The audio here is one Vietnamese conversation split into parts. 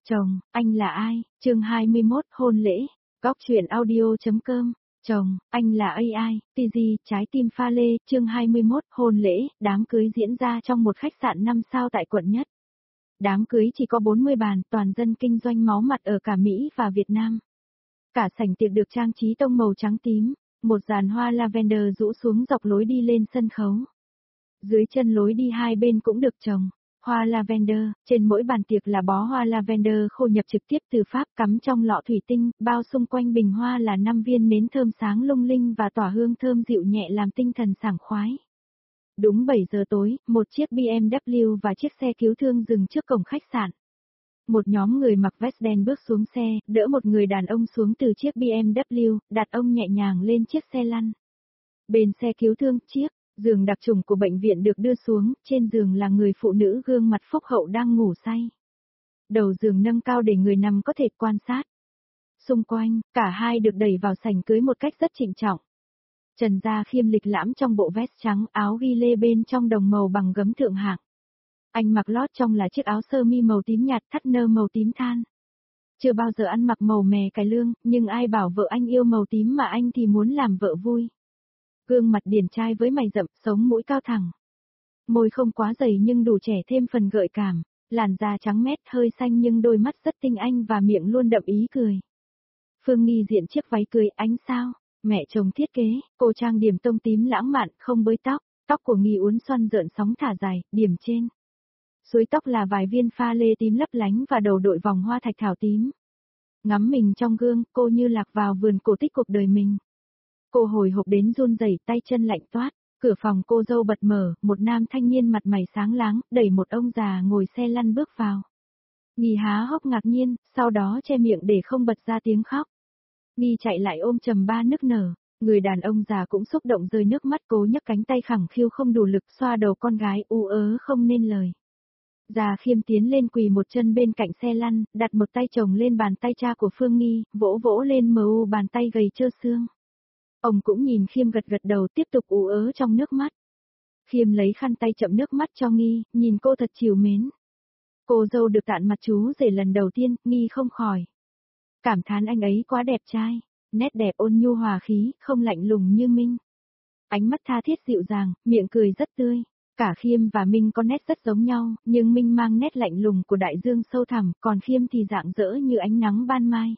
Chồng, anh là ai? Chương 21, hôn lễ. Góc truyện audio.com. Chồng, anh là AI, TG, trái tim pha lê, chương 21, hôn lễ, đám cưới diễn ra trong một khách sạn 5 sao tại quận Nhất. Đám cưới chỉ có 40 bàn, toàn dân kinh doanh máu mặt ở cả Mỹ và Việt Nam. Cả sảnh tiệc được trang trí tông màu trắng tím, một dàn hoa lavender rũ xuống dọc lối đi lên sân khấu. Dưới chân lối đi hai bên cũng được trồng hoa lavender, trên mỗi bàn tiệc là bó hoa lavender khô nhập trực tiếp từ Pháp cắm trong lọ thủy tinh, bao xung quanh bình hoa là 5 viên nến thơm sáng lung linh và tỏa hương thơm dịu nhẹ làm tinh thần sảng khoái. Đúng 7 giờ tối, một chiếc BMW và chiếc xe cứu thương dừng trước cổng khách sạn. Một nhóm người mặc vest đen bước xuống xe, đỡ một người đàn ông xuống từ chiếc BMW, đặt ông nhẹ nhàng lên chiếc xe lăn. Bên xe cứu thương, chiếc giường đặc trùng của bệnh viện được đưa xuống, trên giường là người phụ nữ gương mặt phúc hậu đang ngủ say. Đầu giường nâng cao để người nằm có thể quan sát. Xung quanh, cả hai được đẩy vào sảnh cưới một cách rất trịnh trọng. Trần Gia Khiêm lịch lãm trong bộ vest trắng, áo ghi lê bên trong đồng màu bằng gấm thượng hạng. Anh mặc lót trong là chiếc áo sơ mi màu tím nhạt thắt nơ màu tím than. Chưa bao giờ ăn mặc màu mè cài lương, nhưng ai bảo vợ anh yêu màu tím mà anh thì muốn làm vợ vui. Gương mặt điển trai với mày rậm, sống mũi cao thẳng. Môi không quá dày nhưng đủ trẻ thêm phần gợi cảm, làn da trắng mét hơi xanh nhưng đôi mắt rất tinh anh và miệng luôn đậm ý cười. Phương Nghi diện chiếc váy cưới ánh sao, mẹ chồng thiết kế, cô trang điểm tông tím lãng mạn, không bới tóc, tóc của Nghi uốn xoăn rợn sóng thả dài, điểm trên. Suối tóc là vài viên pha lê tím lấp lánh và đầu đội vòng hoa thạch thảo tím. Ngắm mình trong gương, cô như lạc vào vườn cổ tích cuộc đời mình. Cô hồi hộp đến run rẩy, tay chân lạnh toát, cửa phòng cô dâu bật mở, một nam thanh niên mặt mày sáng láng, đẩy một ông già ngồi xe lăn bước vào. Nghi há hốc ngạc nhiên, sau đó che miệng để không bật ra tiếng khóc. Nghi chạy lại ôm chầm ba nức nở, người đàn ông già cũng xúc động rơi nước mắt cố nhấc cánh tay khẳng khiu không đủ lực xoa đầu con gái u ớ không nên lời. Gia Khiêm tiến lên quỳ một chân bên cạnh xe lăn, đặt một tay chồng lên bàn tay cha của Phương Nghi, vỗ vỗ lên mu bàn tay gầy trơ xương. Ông cũng nhìn Khiêm gật gật đầu tiếp tục ú ớ trong nước mắt. Khiêm lấy khăn tay chậm nước mắt cho Nghi, nhìn cô thật trìu mến. Cô dâu được tạn mặt chú rể lần đầu tiên, Nghi không khỏi cảm thán anh ấy quá đẹp trai, nét đẹp ôn nhu hòa khí, không lạnh lùng như Minh. Ánh mắt tha thiết dịu dàng, miệng cười rất tươi. Cả Khiêm và Minh có nét rất giống nhau, nhưng Minh mang nét lạnh lùng của đại dương sâu thẳm, còn Khiêm thì rạng rỡ như ánh nắng ban mai.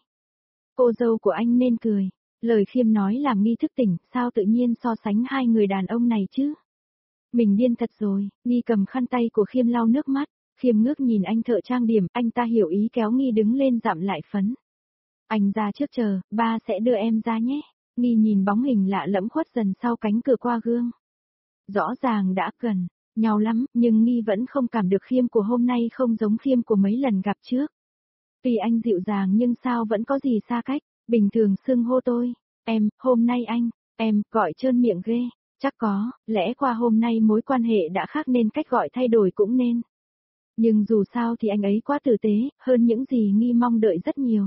Cô dâu của anh nên cười. Lời Khiêm nói làm Nghi thức tỉnh, sao tự nhiên so sánh hai người đàn ông này chứ? Mình điên thật rồi, Nghi cầm khăn tay của Khiêm lau nước mắt, Khiêm ngước nhìn anh thợ trang điểm, anh ta hiểu ý kéo Nghi đứng lên dặm lại phấn. Anh ra trước chờ, ba sẽ đưa em ra nhé. Nghi nhìn bóng hình lạ lẫm khuất dần sau cánh cửa qua gương. Rõ ràng đã gần nhau lắm, nhưng Nghi vẫn không cảm được Khiêm của hôm nay không giống Khiêm của mấy lần gặp trước. Tuy anh dịu dàng nhưng sao vẫn có gì xa cách, bình thường xưng hô tôi, em, hôm nay anh, em, gọi trơn miệng ghê, chắc có, lẽ qua hôm nay mối quan hệ đã khác nên cách gọi thay đổi cũng nên. Nhưng dù sao thì anh ấy quá tử tế, hơn những gì Nghi mong đợi rất nhiều.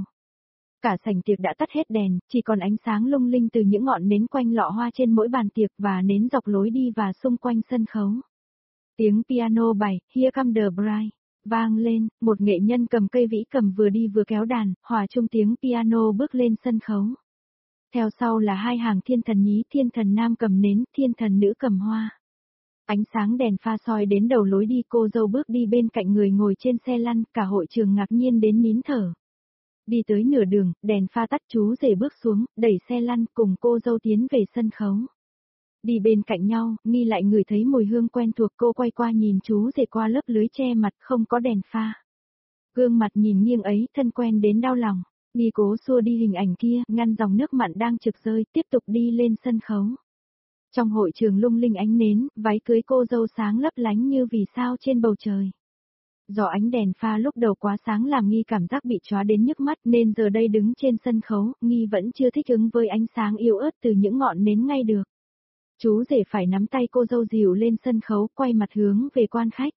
Cả sảnh tiệc đã tắt hết đèn, chỉ còn ánh sáng lung linh từ những ngọn nến quanh lọ hoa trên mỗi bàn tiệc và nến dọc lối đi và xung quanh sân khấu. Tiếng piano bài Here Come the Bride vang lên, một nghệ nhân cầm cây vĩ cầm vừa đi vừa kéo đàn, hòa chung tiếng piano bước lên sân khấu. Theo sau là hai hàng thiên thần nhí, thiên thần nam cầm nến, thiên thần nữ cầm hoa. Ánh sáng đèn pha soi đến đầu lối đi, cô dâu bước đi bên cạnh người ngồi trên xe lăn, cả hội trường ngạc nhiên đến nín thở. Đi tới nửa đường, đèn pha tắt, chú rể bước xuống, đẩy xe lăn cùng cô dâu tiến về sân khấu. Đi bên cạnh nhau, Nghi lại ngửi thấy mùi hương quen thuộc, cô quay qua nhìn chú rể qua lớp lưới che mặt không có đèn pha. Gương mặt nhìn nghiêng ấy, thân quen đến đau lòng. Nghi cố xua đi hình ảnh kia, ngăn dòng nước mặn đang trực rơi, tiếp tục đi lên sân khấu. Trong hội trường lung linh ánh nến, váy cưới cô dâu sáng lấp lánh như vì sao trên bầu trời. Do ánh đèn pha lúc đầu quá sáng làm Nghi cảm giác bị chóa đến nhức mắt nên giờ đây đứng trên sân khấu, Nghi vẫn chưa thích ứng với ánh sáng yếu ớt từ những ngọn nến ngay được. Chú rể phải nắm tay cô dâu dìu lên sân khấu, quay mặt hướng về quan khách.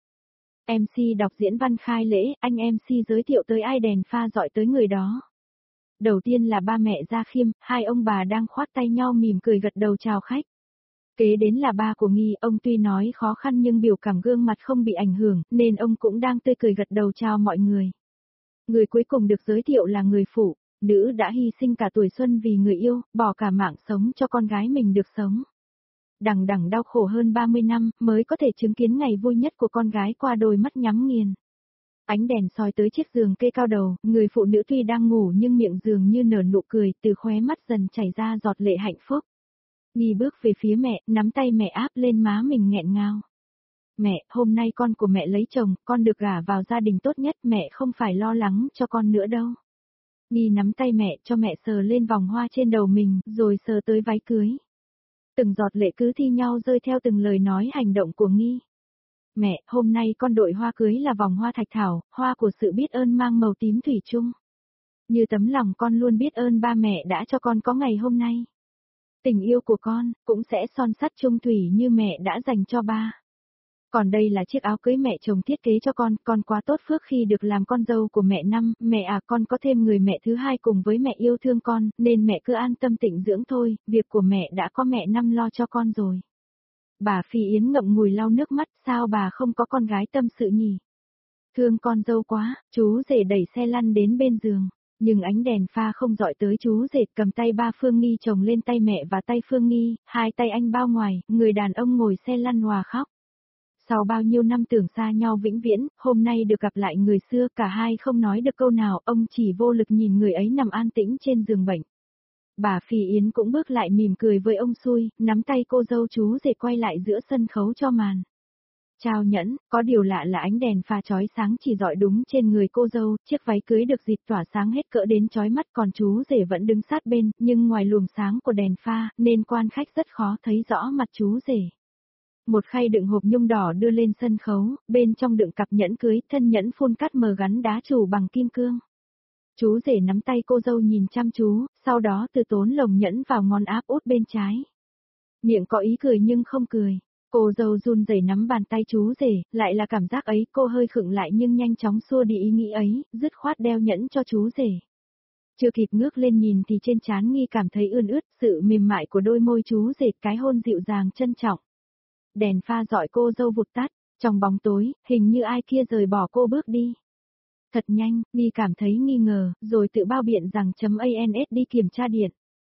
MC đọc diễn văn khai lễ, anh MC giới thiệu tới ai đèn pha dọi tới người đó. Đầu tiên là ba mẹ Gia Khiêm, hai ông bà đang khoác tay nhau mỉm cười gật đầu chào khách. Kế đến là ba của Nghi, ông tuy nói khó khăn nhưng biểu cảm gương mặt không bị ảnh hưởng, nên ông cũng đang tươi cười gật đầu chào mọi người. Người cuối cùng được giới thiệu là người phụ nữ đã hy sinh cả tuổi xuân vì người yêu, bỏ cả mạng sống cho con gái mình được sống. Đằng đẵng đau khổ hơn 30 năm mới có thể chứng kiến ngày vui nhất của con gái qua đôi mắt nhắm nghiền. Ánh đèn soi tới chiếc giường kê cao đầu, người phụ nữ tuy đang ngủ nhưng miệng giường như nở nụ cười, từ khóe mắt dần chảy ra giọt lệ hạnh phúc. Nghi bước về phía mẹ, nắm tay mẹ áp lên má mình nghẹn ngào. Mẹ, hôm nay con của mẹ lấy chồng, con được gả vào gia đình tốt nhất, mẹ không phải lo lắng cho con nữa đâu. Nghi nắm tay mẹ cho mẹ sờ lên vòng hoa trên đầu mình, rồi sờ tới váy cưới. Từng giọt lệ cứ thi nhau rơi theo từng lời nói hành động của Nghi. Mẹ, hôm nay con đội hoa cưới là vòng hoa thạch thảo, hoa của sự biết ơn mang màu tím thủy chung. Như tấm lòng con luôn biết ơn ba mẹ đã cho con có ngày hôm nay. Tình yêu của con cũng sẽ son sắt chung thủy như mẹ đã dành cho ba. Còn đây là chiếc áo cưới mẹ chồng thiết kế cho con quá tốt phước khi được làm con dâu của mẹ năm, mẹ à con có thêm người mẹ thứ hai cùng với mẹ yêu thương con, nên mẹ cứ an tâm tịnh dưỡng thôi, việc của mẹ đã có mẹ năm lo cho con rồi. Bà Phi Yến ngậm ngùi lau nước mắt, sao bà không có con gái tâm sự nhỉ? Thương con dâu quá, chú rể đẩy xe lăn đến bên giường. Nhưng ánh đèn pha không dọi tới chú rể, cầm tay ba Phương Nghi chồng lên tay mẹ và tay Phương Nghi, hai tay anh bao ngoài, người đàn ông ngồi xe lăn hòa khóc. Sau bao nhiêu năm tưởng xa nhau vĩnh viễn, hôm nay được gặp lại người xưa, cả hai không nói được câu nào, ông chỉ vô lực nhìn người ấy nằm an tĩnh trên giường bệnh. Bà Phi Yến cũng bước lại mỉm cười với ông xui, nắm tay cô dâu chú rể quay lại giữa sân khấu cho màn. Trao nhẫn, có điều lạ là ánh đèn pha chói sáng chỉ dọi đúng trên người cô dâu, chiếc váy cưới được dịp tỏa sáng hết cỡ đến chói mắt, còn chú rể vẫn đứng sát bên, nhưng ngoài luồng sáng của đèn pha, nên quan khách rất khó thấy rõ mặt chú rể. Một khay đựng hộp nhung đỏ đưa lên sân khấu, bên trong đựng cặp nhẫn cưới, thân nhẫn phun cắt mờ gắn đá chủ bằng kim cương. Chú rể nắm tay cô dâu nhìn chăm chú, sau đó từ tốn lồng nhẫn vào ngón áp út bên trái. Miệng có ý cười nhưng không cười. Cô dâu run rẩy nắm bàn tay chú rể, lại là cảm giác ấy, cô hơi khựng lại nhưng nhanh chóng xua đi ý nghĩ ấy, dứt khoát đeo nhẫn cho chú rể. Chưa kịp ngước lên nhìn thì trên trán Nghi cảm thấy ươn ướt, sự mềm mại của đôi môi chú rể, cái hôn dịu dàng trân trọng. Đèn pha dọi cô dâu vụt tắt, trong bóng tối, hình như ai kia rời bỏ cô bước đi. Thật nhanh, Nghi cảm thấy nghi ngờ, rồi tự bao biện rằng .ans đi kiểm tra điện.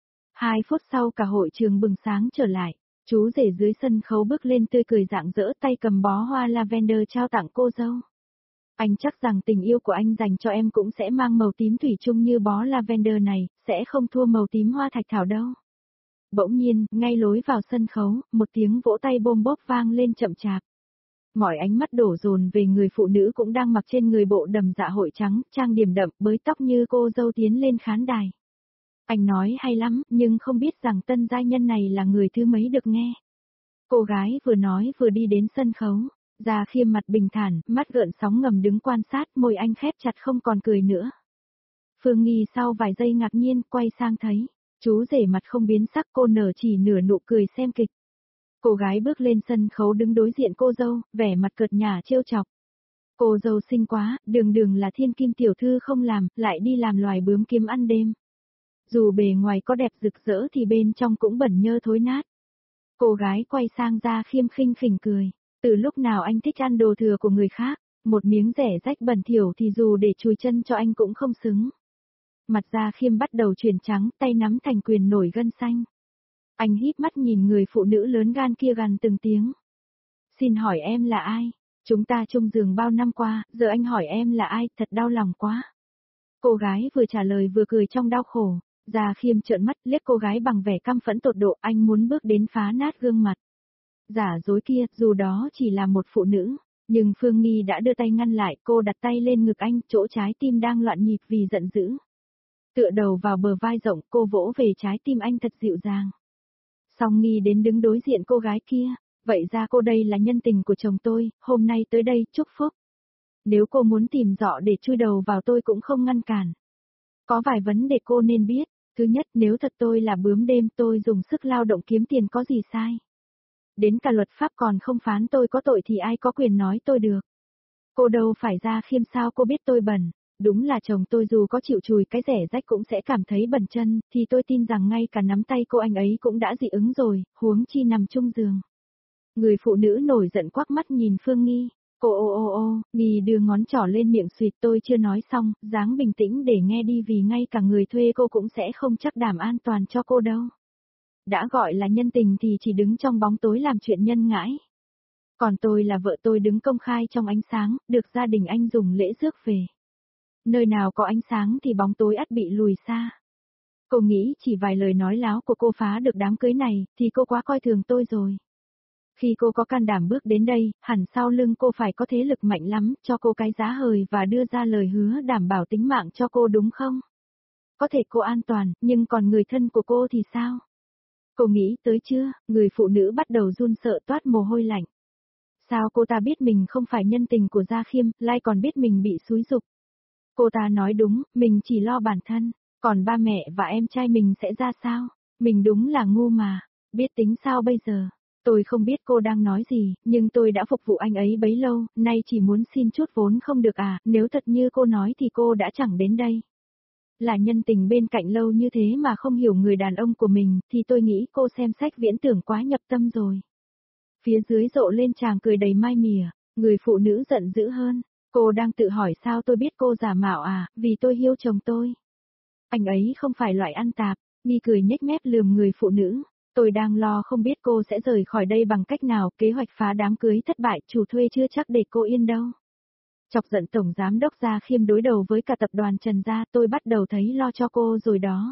2 phút sau cả hội trường bừng sáng trở lại. Chú rể dưới sân khấu bước lên tươi cười rạng rỡ, tay cầm bó hoa lavender trao tặng cô dâu. Anh chắc rằng tình yêu của anh dành cho em cũng sẽ mang màu tím thủy chung như bó lavender này, sẽ không thua màu tím hoa thạch thảo đâu. Bỗng nhiên, ngay lối vào sân khấu, một tiếng vỗ tay bôm bốp vang lên chậm chạp. Mọi ánh mắt đổ dồn về người phụ nữ cũng đang mặc trên người bộ đầm dạ hội trắng, trang điểm đậm, bới tóc như cô dâu tiến lên khán đài. Anh nói hay lắm, nhưng không biết rằng tân giai nhân này là người thứ mấy được nghe. Cô gái vừa nói vừa đi đến sân khấu, Gia Khiêm mặt bình thản, mắt gợn sóng ngầm đứng quan sát, môi anh khép chặt không còn cười nữa. Phương Nghi sau vài giây ngạc nhiên, quay sang thấy, chú rể mặt không biến sắc, cô nở chỉ nửa nụ cười xem kịch. Cô gái bước lên sân khấu đứng đối diện cô dâu, vẻ mặt cợt nhả trêu chọc. Cô dâu xinh quá, đường đường là thiên kim tiểu thư không làm, lại đi làm loài bướm kiếm ăn đêm. Dù bề ngoài có đẹp rực rỡ thì bên trong cũng bẩn nhơ thối nát. Cô gái quay sang Gia Khiêm khinh khỉnh cười. Từ lúc nào anh thích ăn đồ thừa của người khác, một miếng rẻ rách bẩn thỉu thì dù để chùi chân cho anh cũng không xứng. Mặt Gia Khiêm bắt đầu chuyển trắng, tay nắm thành quyền nổi gân xanh. Anh híp mắt nhìn người phụ nữ lớn gan kia gằn từng tiếng. Xin hỏi em là ai? Chúng ta chung giường bao năm qua, giờ anh hỏi em là ai, thật đau lòng quá. Cô gái vừa trả lời vừa cười trong đau khổ. Gia Khiêm trợn mắt liếc cô gái bằng vẻ căm phẫn tột độ, anh muốn bước đến phá nát gương mặt. Giả dối kia, dù đó chỉ là một phụ nữ, nhưng Phương Nghi đã đưa tay ngăn lại, cô đặt tay lên ngực anh, chỗ trái tim đang loạn nhịp vì giận dữ. Tựa đầu vào bờ vai rộng, cô vỗ về trái tim anh thật dịu dàng. Song Nghi đến đứng đối diện cô gái kia, vậy ra cô đây là nhân tình của chồng tôi, hôm nay tới đây chúc phúc. Nếu cô muốn tìm dọ để chui đầu vào tôi cũng không ngăn cản. Có vài vấn đề cô nên biết. Thứ nhất, nếu thật tôi là bướm đêm, tôi dùng sức lao động kiếm tiền có gì sai. Đến cả luật pháp còn không phán tôi có tội thì ai có quyền nói tôi được. Cô đâu phải Gia Khiêm, sao cô biết tôi bẩn. Đúng là chồng tôi dù có chịu chùi cái rẻ rách cũng sẽ cảm thấy bẩn chân, thì tôi tin rằng ngay cả nắm tay cô anh ấy cũng đã dị ứng rồi, huống chi nằm chung giường. Người phụ nữ nổi giận quắc mắt nhìn Phương Nghi. Cô Nghi đưa ngón trỏ lên miệng suyệt, tôi chưa nói xong, dáng bình tĩnh để nghe đi, vì ngay cả người thuê cô cũng sẽ không chắc đảm an toàn cho cô đâu. Đã gọi là nhân tình thì chỉ đứng trong bóng tối làm chuyện nhân ngãi. Còn tôi là vợ, tôi đứng công khai trong ánh sáng, được gia đình anh dùng lễ rước về. Nơi nào có ánh sáng thì bóng tối ắt bị lùi xa. Cô nghĩ chỉ vài lời nói láo của cô phá được đám cưới này, thì cô quá coi thường tôi rồi. Khi cô có can đảm bước đến đây, hẳn sau lưng cô phải có thế lực mạnh lắm, cho cô cái giá hời và đưa ra lời hứa đảm bảo tính mạng cho cô, đúng không? Có thể cô an toàn, nhưng còn người thân của cô thì sao? Cô nghĩ tới chưa? Người phụ nữ bắt đầu run sợ, toát mồ hôi lạnh. Sao cô ta biết mình không phải nhân tình của Gia Khiêm, lại còn biết mình bị xúi giục? Cô ta nói đúng, mình chỉ lo bản thân, còn ba mẹ và em trai mình sẽ ra sao? Mình đúng là ngu mà, biết tính sao bây giờ? Tôi không biết cô đang nói gì, nhưng tôi đã phục vụ anh ấy bấy lâu, nay chỉ muốn xin chút vốn không được à, nếu thật như cô nói thì cô đã chẳng đến đây. Là nhân tình bên cạnh lâu như thế mà không hiểu người đàn ông của mình, thì tôi nghĩ cô xem sách viễn tưởng quá nhập tâm rồi. Phía dưới rộ lên tràng cười đầy mai mỉa, người phụ nữ giận dữ hơn. Cô đang tự hỏi sao tôi biết cô giả mạo à, vì tôi hiêu chồng tôi. Anh ấy không phải loại ăn tạp, Nghi cười nhếch mép lườm người phụ nữ. Tôi đang lo không biết cô sẽ rời khỏi đây bằng cách nào, kế hoạch phá đám cưới thất bại, chủ thuê chưa chắc để cô yên đâu. Chọc giận Tổng Giám đốc Gia Khiêm đối đầu với cả tập đoàn Trần Gia, tôi bắt đầu thấy lo cho cô rồi đó.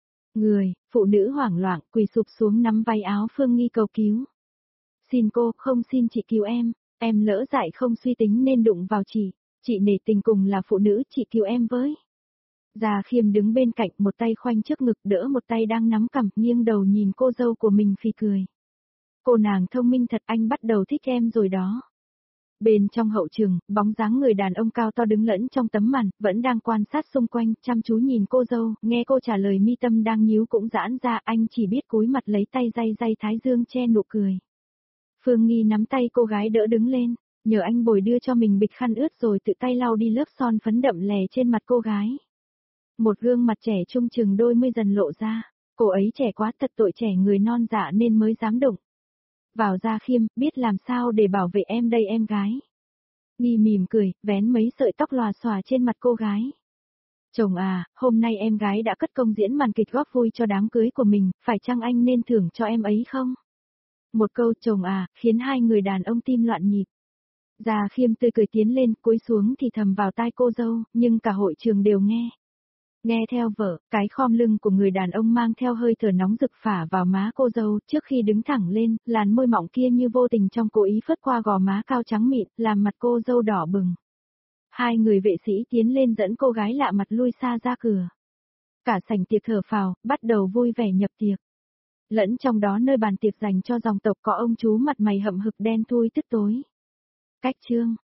Phụ nữ hoảng loạn, quỳ sụp xuống nắm vai áo Phương Nghi cầu cứu. Xin cô, không xin chị cứu em lỡ dại không suy tính nên đụng vào chị nể tình cùng là phụ nữ, chị cứu em với. Gia Khiêm đứng bên cạnh, một tay khoanh trước ngực đỡ một tay đang nắm cằm, nghiêng đầu nhìn cô dâu của mình phì cười. Cô nàng thông minh thật, anh bắt đầu thích em rồi đó. Bên trong hậu trường, bóng dáng người đàn ông cao to đứng lẫn trong tấm màn, vẫn đang quan sát xung quanh, chăm chú nhìn cô dâu, nghe cô trả lời mi tâm đang nhíu cũng giãn ra, anh chỉ biết cúi mặt lấy tay day thái dương che nụ cười. Phương Nghi nắm tay cô gái đỡ đứng lên, nhờ anh bồi đưa cho mình bịch khăn ướt rồi tự tay lau đi lớp son phấn đậm lè trên mặt cô gái. Một gương mặt trẻ trung chừng đôi mươi dần lộ ra, cô ấy trẻ quá, thật tội trẻ người non dạ nên mới dám đụng vào. Gia Khiêm, biết làm sao để bảo vệ em đây em gái. Nghi mỉm cười, vén mấy sợi tóc lòa xòa trên mặt cô gái. Chồng à, hôm nay em gái đã cất công diễn màn kịch góp vui cho đám cưới của mình, phải chăng anh nên thưởng cho em ấy không? Một câu chồng à, khiến hai người đàn ông tim loạn nhịp. Gia Khiêm tươi cười tiến lên, cúi xuống thì thầm vào tai cô dâu, nhưng cả hội trường đều nghe. Nghe theo vợ, cái khom lưng của người đàn ông mang theo hơi thở nóng rực phả vào má cô dâu, trước khi đứng thẳng lên, làn môi mỏng kia như vô tình trong cố ý phớt qua gò má cao trắng mịn, làm mặt cô dâu đỏ bừng. Hai người vệ sĩ tiến lên dẫn cô gái lạ mặt lui xa ra cửa. Cả sảnh tiệc thở phào, bắt đầu vui vẻ nhập tiệc. Lẫn trong đó nơi bàn tiệc dành cho dòng tộc có ông chú mặt mày hậm hực đen thui tức tối. Cách chương